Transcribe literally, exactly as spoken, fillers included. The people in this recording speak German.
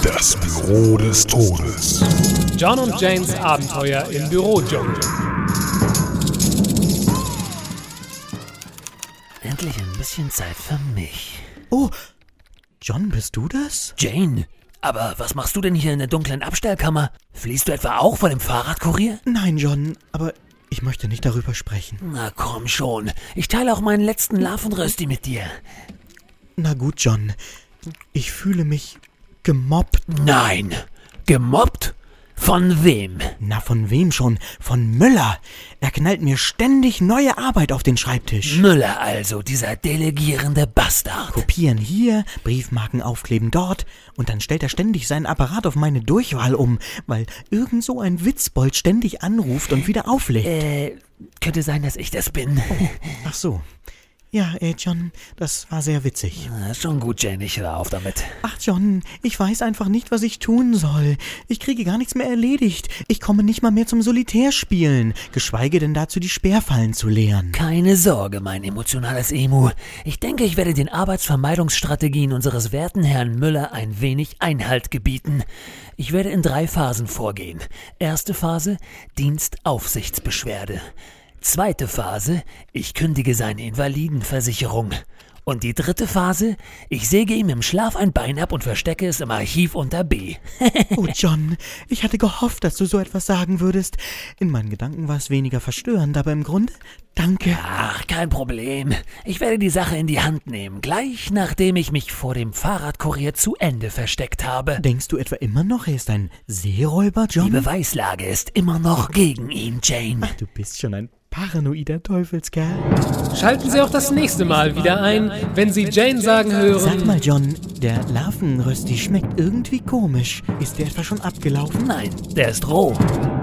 Das Büro des Todes. John und Janes Abenteuer im Bürodschungel. Endlich ein bisschen Zeit für mich. Oh, John, bist du das? Jane, aber was machst du denn hier in der dunklen Abstellkammer? Fliehst du etwa auch vor dem Fahrradkurier? Nein, John, aber ich möchte nicht darüber sprechen. Na komm schon, ich teile auch meinen letzten Larvenrösti mit dir. Na gut, John, ich fühle mich gemobbt. Nein, gemobbt? Von wem? Na, von wem schon? Von Müller. Er knallt mir ständig neue Arbeit auf den Schreibtisch. Müller also, dieser delegierende Bastard. Kopieren hier, Briefmarken aufkleben dort und dann stellt er ständig seinen Apparat auf meine Durchwahl um, weil irgend so ein Witzbold ständig anruft und wieder auflegt. Äh, könnte sein, dass ich das bin. Oh, ach so. Ja, äh, John, das war sehr witzig. Na, schon gut, Jane, ich höre auf damit. Ach, John, ich weiß einfach nicht, was ich tun soll. Ich kriege gar nichts mehr erledigt. Ich komme nicht mal mehr zum Solitärspielen, geschweige denn dazu, die Sperrfallen zu leeren. Keine Sorge, mein emotionales Emu. Ich denke, ich werde den Arbeitsvermeidungsstrategien unseres werten Herrn Müller ein wenig Einhalt gebieten. Ich werde in drei Phasen vorgehen. Erste Phase, Dienstaufsichtsbeschwerde. Zweite Phase, ich kündige seine Invalidenversicherung. Und die dritte Phase, ich säge ihm im Schlaf ein Bein ab und verstecke es im Archiv unter B. Oh John, ich hatte gehofft, dass du so etwas sagen würdest. In meinen Gedanken war es weniger verstörend, aber im Grunde, danke. Ach, kein Problem. Ich werde die Sache in die Hand nehmen, gleich nachdem ich mich vor dem Fahrradkurier zu Ende versteckt habe. Denkst du etwa immer noch, er ist ein Seeräuber, John? Die Beweislage ist immer noch gegen ihn, Jane. Ach, du bist schon ein paranoider Teufelskerl. Schalten Sie auch das nächste Mal wieder ein, wenn Sie Jane sagen hören... Sag mal, John, der Larvenrösti schmeckt irgendwie komisch. Ist der etwa schon abgelaufen? Nein, der ist roh.